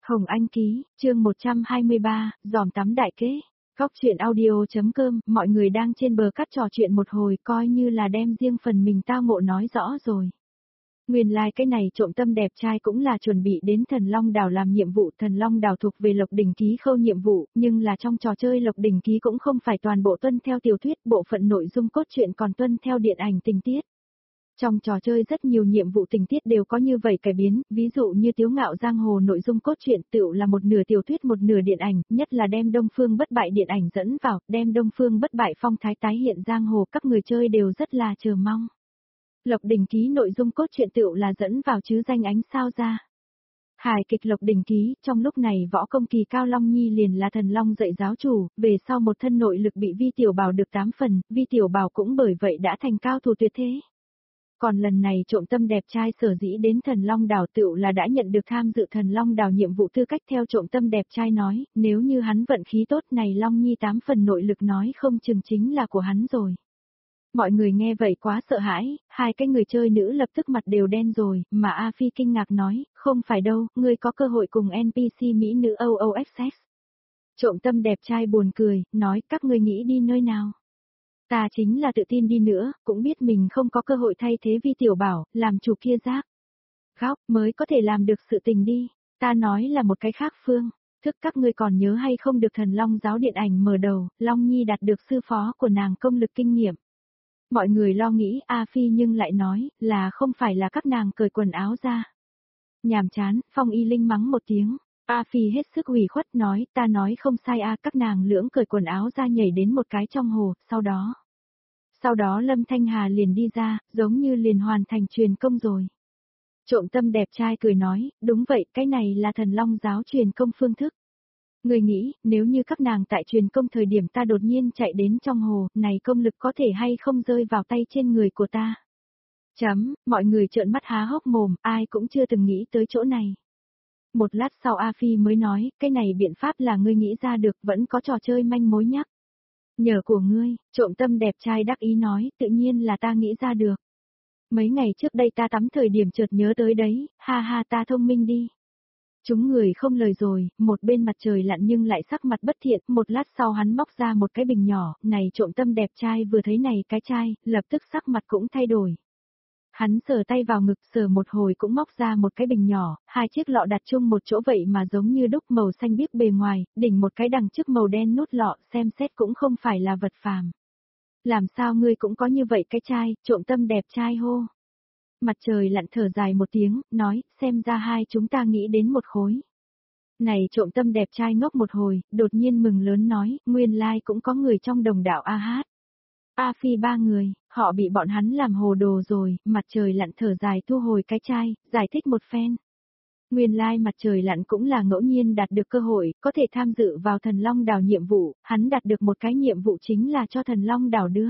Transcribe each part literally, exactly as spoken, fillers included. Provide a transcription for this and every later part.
Hồng Anh ký, chương một trăm hai mươi ba, giòm tắm đại kế. Góc chuyện audio.com, mọi người đang trên bờ cắt trò chuyện một hồi coi như là đem riêng phần mình tao ngộ nói rõ rồi. Nguyên lai like cái này trộm tâm đẹp trai cũng là chuẩn bị đến Thần Long Đảo làm nhiệm vụ. Thần Long Đảo thuộc về Lộc Đỉnh Ký khâu nhiệm vụ, nhưng là trong trò chơi Lộc Đỉnh Ký cũng không phải toàn bộ tuân theo tiểu thuyết, bộ phận nội dung cốt truyện còn tuân theo điện ảnh tình tiết. Trong trò chơi rất nhiều nhiệm vụ tình tiết đều có như vậy cải biến, ví dụ như Tiếu Ngạo Giang Hồ nội dung cốt truyện tựu là một nửa tiểu thuyết một nửa điện ảnh, nhất là đem Đông Phương Bất Bại điện ảnh dẫn vào, đem Đông Phương Bất Bại phong thái tái hiện giang hồ, các người chơi đều rất là chờ mong. Lộc Đỉnh Ký nội dung cốt truyện tựu là dẫn vào chứ danh ánh sao ra. Hài kịch Lộc Đỉnh Ký, trong lúc này võ công kỳ cao Long Nhi liền là thần long dạy giáo chủ, về sau một thân nội lực bị Vi Tiểu Bảo được tám phần, Vi Tiểu Bảo cũng bởi vậy đã thành cao thủ tuyệt thế. Còn lần này trộm tâm đẹp trai sở dĩ đến Thần Long Đảo tựu là đã nhận được tham dự Thần Long Đảo nhiệm vụ tư cách. Theo trộm tâm đẹp trai nói, nếu như hắn vận khí tốt này Long Nhi tám phần nội lực nói không chừng chính là của hắn rồi. Mọi người nghe vậy quá sợ hãi, hai cái người chơi nữ lập tức mặt đều đen rồi, mà A Phi kinh ngạc nói, không phải đâu, ngươi có cơ hội cùng en pê xê mỹ nữ o o Access. Trộm tâm đẹp trai buồn cười, nói các ngươi nghĩ đi nơi nào. Ta chính là tự tin đi nữa, cũng biết mình không có cơ hội thay thế Vi Tiểu Bảo, làm chủ kia giác. Góc mới có thể làm được sự tình đi, ta nói là một cái khác phương, thức các ngươi còn nhớ hay không được Thần Long giáo điện ảnh mở đầu, Long Nhi đạt được sư phó của nàng công lực kinh nghiệm. Mọi người lo nghĩ A Phi nhưng lại nói, là không phải là các nàng cởi quần áo ra. Nhàm chán, Phong Y Linh mắng một tiếng. A Phi hết sức ủy khuất nói, ta nói không sai a, các nàng lưỡng cởi quần áo ra nhảy đến một cái trong hồ, sau đó. Sau đó Lâm Thanh Hà liền đi ra, giống như liền hoàn thành truyền công rồi. Trộm tâm đẹp trai cười nói, đúng vậy, cái này là Thần Long giáo truyền công phương thức. Người nghĩ, nếu như các nàng tại truyền công thời điểm ta đột nhiên chạy đến trong hồ, này công lực có thể hay không rơi vào tay trên người của ta. Chấm, mọi người trợn mắt há hốc mồm, ai cũng chưa từng nghĩ tới chỗ này. Một lát sau A Phi mới nói, cái này biện pháp là ngươi nghĩ ra được, vẫn có trò chơi manh mối nhắc. Nhờ của ngươi, trộm tâm đẹp trai đắc ý nói, tự nhiên là ta nghĩ ra được. Mấy ngày trước đây ta tắm thời điểm chợt nhớ tới đấy, ha ha ta thông minh đi. Chúng người không lời rồi, một bên mặt trời lặn nhưng lại sắc mặt bất thiện, một lát sau hắn móc ra một cái bình nhỏ, này trộm tâm đẹp trai vừa thấy này cái chai, lập tức sắc mặt cũng thay đổi. Hắn sờ tay vào ngực sờ một hồi cũng móc ra một cái bình nhỏ, hai chiếc lọ đặt chung một chỗ vậy mà giống như đúc màu xanh biếc bề ngoài, đỉnh một cái đằng trước màu đen nút lọ xem xét cũng không phải là vật phàm. Làm sao ngươi cũng có như vậy cái chai, trộm tâm đẹp trai hô. Mặt trời lặn thở dài một tiếng, nói, xem ra hai chúng ta nghĩ đến một khối. Này trộm tâm đẹp trai ngốc một hồi, đột nhiên mừng lớn nói, nguyên lai like cũng có người trong đồng đạo A Hát. A Phi ba người, họ bị bọn hắn làm hồ đồ rồi, mặt trời lặn thở dài thu hồi cái chai, giải thích một phen. Nguyên lai like mặt trời lặn cũng là ngẫu nhiên đạt được cơ hội, có thể tham dự vào Thần Long Đảo nhiệm vụ, hắn đạt được một cái nhiệm vụ chính là cho Thần Long Đảo đưa.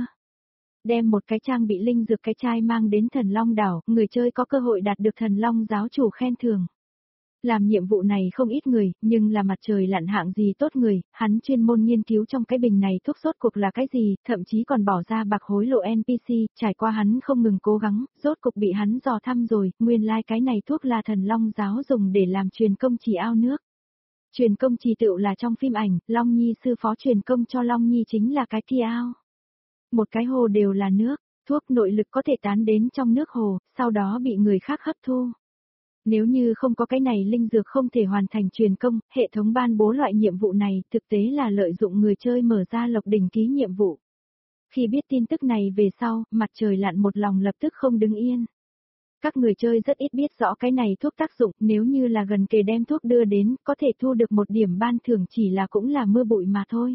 Đem một cái trang bị linh dược cái chai mang đến Thần Long Đảo, người chơi có cơ hội đạt được Thần Long giáo chủ khen thưởng. Làm nhiệm vụ này không ít người, nhưng là mặt trời lặn hạng gì tốt người, hắn chuyên môn nghiên cứu trong cái bình này thuốc rốt cuộc là cái gì, thậm chí còn bỏ ra bạc hối lộ en pê xê, trải qua hắn không ngừng cố gắng, rốt cục bị hắn dò thăm rồi, nguyên lai like cái này thuốc là Thần Long giáo dùng để làm truyền công trì ao nước. Truyền công trì tựu là trong phim ảnh, Long Nhi sư phó truyền công cho Long Nhi chính là cái kia ao. Một cái hồ đều là nước, thuốc nội lực có thể tán đến trong nước hồ, sau đó bị người khác hấp thu. Nếu như không có cái này linh dược không thể hoàn thành truyền công, hệ thống ban bố loại nhiệm vụ này thực tế là lợi dụng người chơi mở ra Lộc Đỉnh Ký nhiệm vụ. Khi biết tin tức này về sau, mặt trời lặn một lòng lập tức không đứng yên. Các người chơi rất ít biết rõ cái này thuốc tác dụng, nếu như là gần kề đem thuốc đưa đến, có thể thu được một điểm ban thưởng chỉ là cũng là mưa bụi mà thôi.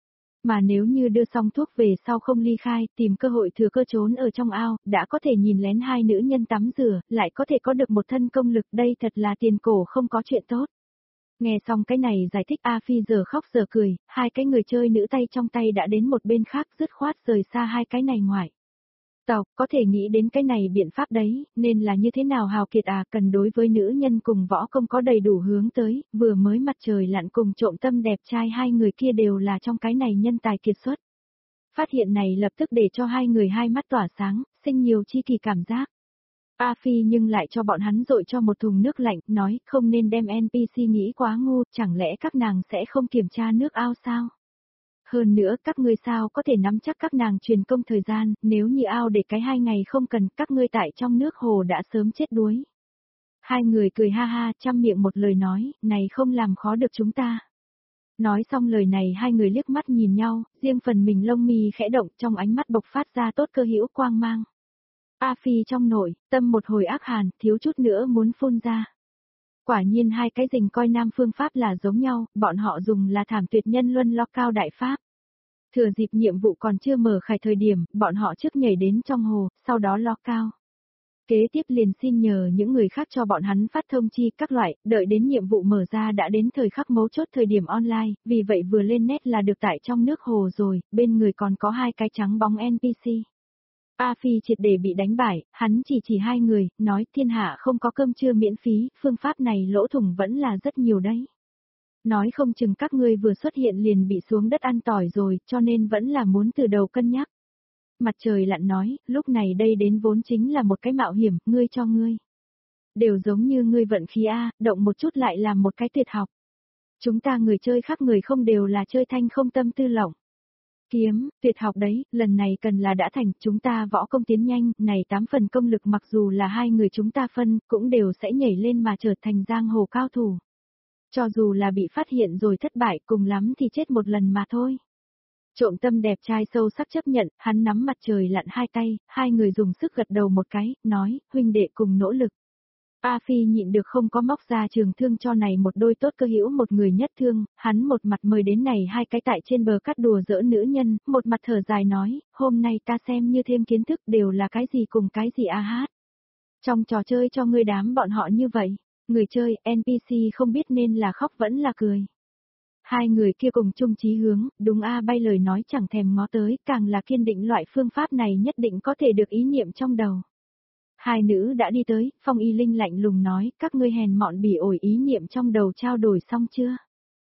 Mà nếu như đưa xong thuốc về sau không ly khai, tìm cơ hội thừa cơ trốn ở trong ao, đã có thể nhìn lén hai nữ nhân tắm rửa, lại có thể có được một thân công lực, đây thật là tiền cổ không có chuyện tốt. Nghe xong cái này giải thích A Phi giờ khóc giờ cười, hai cái người chơi nữ tay trong tay đã đến một bên khác dứt khoát rời xa hai cái này ngoài. Tàu, có thể nghĩ đến cái này biện pháp đấy, nên là như thế nào hào kiệt à, cần đối với nữ nhân cùng võ công có đầy đủ hướng tới, vừa mới mặt trời lặn cùng trộm tâm đẹp trai hai người kia đều là trong cái này nhân tài kiệt xuất. Phát hiện này lập tức để cho hai người hai mắt tỏa sáng, sinh nhiều chi kỳ cảm giác. A Phi nhưng lại cho bọn hắn dội cho một thùng nước lạnh, nói không nên đem en pê xê nghĩ quá ngu, chẳng lẽ các nàng sẽ không kiểm tra nước ao sao? Hơn nữa các ngươi sao có thể nắm chắc các nàng truyền công thời gian, nếu như ao để cái hai ngày không cần, các ngươi tại trong nước hồ đã sớm chết đuối. Hai người cười ha ha, trăm miệng một lời nói, này không làm khó được chúng ta. Nói xong lời này hai người liếc mắt nhìn nhau, riêng phần mình lông mi khẽ động, trong ánh mắt bộc phát ra tốt cơ hữu quang mang. A Phi trong nội, tâm một hồi ác hàn, thiếu chút nữa muốn phun ra. Quả nhiên hai cái rình coi nam phương pháp là giống nhau, bọn họ dùng là thảm tuyệt nhân luân lo cao đại pháp. Thừa dịp nhiệm vụ còn chưa mở khải thời điểm, bọn họ trước nhảy đến trong hồ, sau đó lo cao. Kế tiếp liền xin nhờ những người khác cho bọn hắn phát thông chi các loại, đợi đến nhiệm vụ mở ra đã đến thời khắc mấu chốt thời điểm online, vì vậy vừa lên nét là được tại trong nước hồ rồi, bên người còn có hai cái trắng bóng en pê xê. A Phi triệt để bị đánh bại, hắn chỉ chỉ hai người, nói thiên hạ không có cơm trưa miễn phí, phương pháp này lỗ thủng vẫn là rất nhiều đấy. Nói không chừng các ngươi vừa xuất hiện liền bị xuống đất ăn tỏi rồi, cho nên vẫn là muốn từ đầu cân nhắc. Mặt trời lặn nói, lúc này đây đến vốn chính là một cái mạo hiểm, ngươi cho ngươi. Đều giống như ngươi vận khí A, động một chút lại làm một cái tuyệt học. Chúng ta người chơi khác người không đều là chơi thanh không tâm tư lỏng. Kiếm, tuyệt học đấy, lần này cần là đã thành, chúng ta võ công tiến nhanh, này tám phần công lực mặc dù là hai người chúng ta phân, cũng đều sẽ nhảy lên mà trở thành giang hồ cao thủ. Cho dù là bị phát hiện rồi thất bại cùng lắm thì chết một lần mà thôi. Trộm tâm đẹp trai sâu sắc chấp nhận, hắn nắm mặt trời lặn hai tay, hai người dùng sức gật đầu một cái, nói, huynh đệ cùng nỗ lực. A Phi nhịn được không có móc ra trường thương cho này một đôi tốt cơ hữu một người nhất thương, hắn một mặt mời đến này hai cái tại trên bờ cắt đùa giỡn nữ nhân, một mặt thở dài nói, hôm nay ta xem như thêm kiến thức đều là cái gì cùng cái gì a hát. Trong trò chơi cho ngươi đám bọn họ như vậy, người chơi, en pê xê không biết nên là khóc vẫn là cười. Hai người kia cùng chung chí hướng, đúng a bay lời nói chẳng thèm ngó tới, càng là kiên định loại phương pháp này nhất định có thể được ý niệm trong đầu. Hai nữ đã đi tới, Phong Y Linh lạnh lùng nói, các ngươi hèn mọn bỉ ổi ý niệm trong đầu trao đổi xong chưa?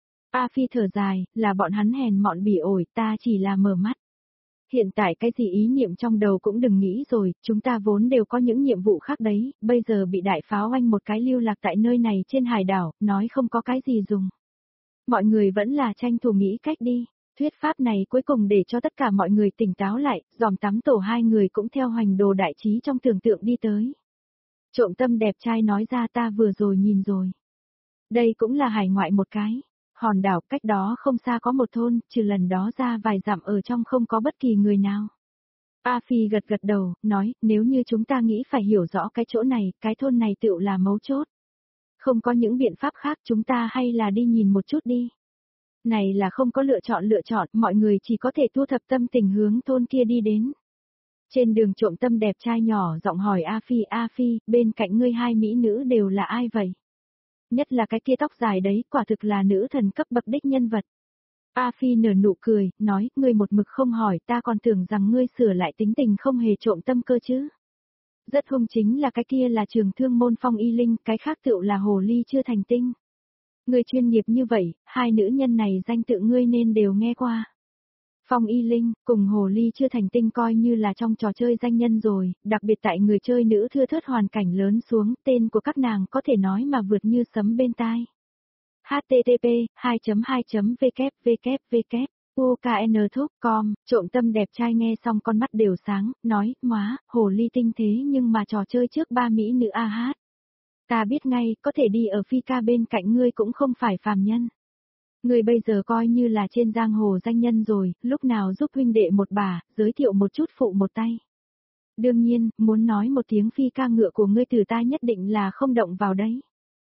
A Phi thở dài, là bọn hắn hèn mọn bỉ ổi, ta chỉ là mở mắt. Hiện tại cái gì ý niệm trong đầu cũng đừng nghĩ rồi, chúng ta vốn đều có những nhiệm vụ khác đấy, bây giờ bị đại pháo oanh một cái lưu lạc tại nơi này trên hải đảo, nói không có cái gì dùng. Mọi người vẫn là tranh thủ nghĩ cách đi. Thuyết pháp này cuối cùng để cho tất cả mọi người tỉnh táo lại, dòm tắm tổ hai người cũng theo hoành đồ đại trí trong tưởng tượng đi tới. Trộm tâm đẹp trai nói ra ta vừa rồi nhìn rồi. Đây cũng là hải ngoại một cái. Hòn đảo cách đó không xa có một thôn, trừ lần đó ra vài dặm ở trong không có bất kỳ người nào. A Phi gật gật đầu, nói, nếu như chúng ta nghĩ phải hiểu rõ cái chỗ này, cái thôn này tựu là mấu chốt. Không có những biện pháp khác chúng ta hay là đi nhìn một chút đi. Này là không có lựa chọn lựa chọn, mọi người chỉ có thể thu thập tâm tình hướng thôn kia đi đến. Trên đường trộm tâm đẹp trai nhỏ giọng hỏi A Phi, A Phi, bên cạnh ngươi hai mỹ nữ đều là ai vậy? Nhất là cái kia tóc dài đấy, quả thực là nữ thần cấp bậc đích nhân vật. A Phi nở nụ cười, nói, ngươi một mực không hỏi, ta còn tưởng rằng ngươi sửa lại tính tình không hề trộm tâm cơ chứ. Rất hung chính là cái kia là trường thương môn Phong Y Linh, cái khác tựu là hồ ly chưa thành tinh. Ngươi chuyên nghiệp như vậy, hai nữ nhân này danh tự ngươi nên đều nghe qua. Phong Y Linh, cùng hồ ly chưa thành tinh coi như là trong trò chơi danh nhân rồi, đặc biệt tại người chơi nữ thưa thớt hoàn cảnh lớn xuống, tên của các nàng có thể nói mà vượt như sấm bên tai. H T T P, hai chấm hai chấm W W W, U K N Thúc com, trộm tâm đẹp trai nghe xong con mắt đều sáng, nói, móa, hồ ly tinh thế nhưng mà trò chơi trước ba mỹ nữ a hát. Ta biết ngay, có thể đi ở phi ca bên cạnh ngươi cũng không phải phàm nhân. Ngươi bây giờ coi như là trên giang hồ danh nhân rồi, lúc nào giúp huynh đệ một bà, giới thiệu một chút phụ một tay. Đương nhiên, muốn nói một tiếng phi ca ngựa của ngươi từ ta nhất định là không động vào đấy.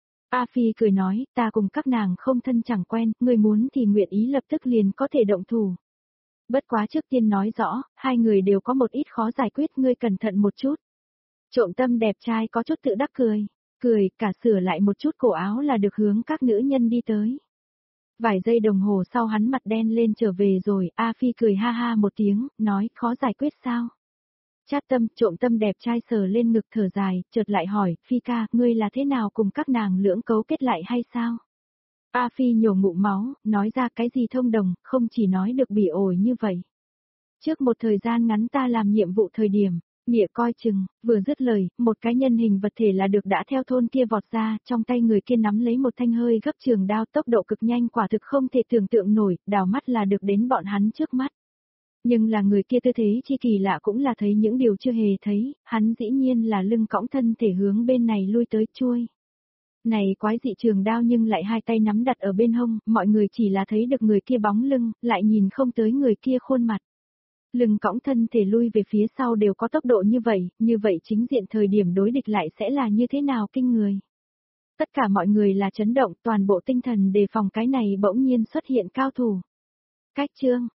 A Phi cười nói, ta cùng các nàng không thân chẳng quen, ngươi muốn thì nguyện ý lập tức liền có thể động thủ. Bất quá trước tiên nói rõ, hai người đều có một ít khó giải quyết, ngươi cẩn thận một chút. Trộm tâm đẹp trai có chút tự đắc cười. Cười, cả sửa lại một chút cổ áo là được hướng các nữ nhân đi tới. Vài giây đồng hồ sau hắn mặt đen lên trở về rồi, A Phi cười ha ha một tiếng, nói, khó giải quyết sao? Chát tâm, trộm tâm đẹp trai sờ lên ngực thở dài, chợt lại hỏi, Phi ca, ngươi là thế nào cùng các nàng lưỡng cấu kết lại hay sao? A Phi nhổ ngụm máu, nói ra cái gì thông đồng, không chỉ nói được bỉ ổi như vậy. Trước một thời gian ngắn ta làm nhiệm vụ thời điểm, Nghĩa coi chừng, vừa dứt lời, một cái nhân hình vật thể là được đã theo thôn kia vọt ra, trong tay người kia nắm lấy một thanh hơi gấp trường đao, tốc độ cực nhanh quả thực không thể tưởng tượng nổi, đảo mắt là được đến bọn hắn trước mắt. Nhưng là người kia tư thế chi kỳ lạ cũng là thấy những điều chưa hề thấy, hắn dĩ nhiên là lưng cõng thân thể hướng bên này lui tới chui. Này quái dị trường đao nhưng lại hai tay nắm đặt ở bên hông, mọi người chỉ là thấy được người kia bóng lưng, lại nhìn không tới người kia khuôn mặt. Lưng cõng thân thể lui về phía sau đều có tốc độ như vậy, như vậy chính diện thời điểm đối địch lại sẽ là như thế nào kinh người. Tất cả mọi người là chấn động, toàn bộ tinh thần đề phòng cái này bỗng nhiên xuất hiện cao thủ. Cách chương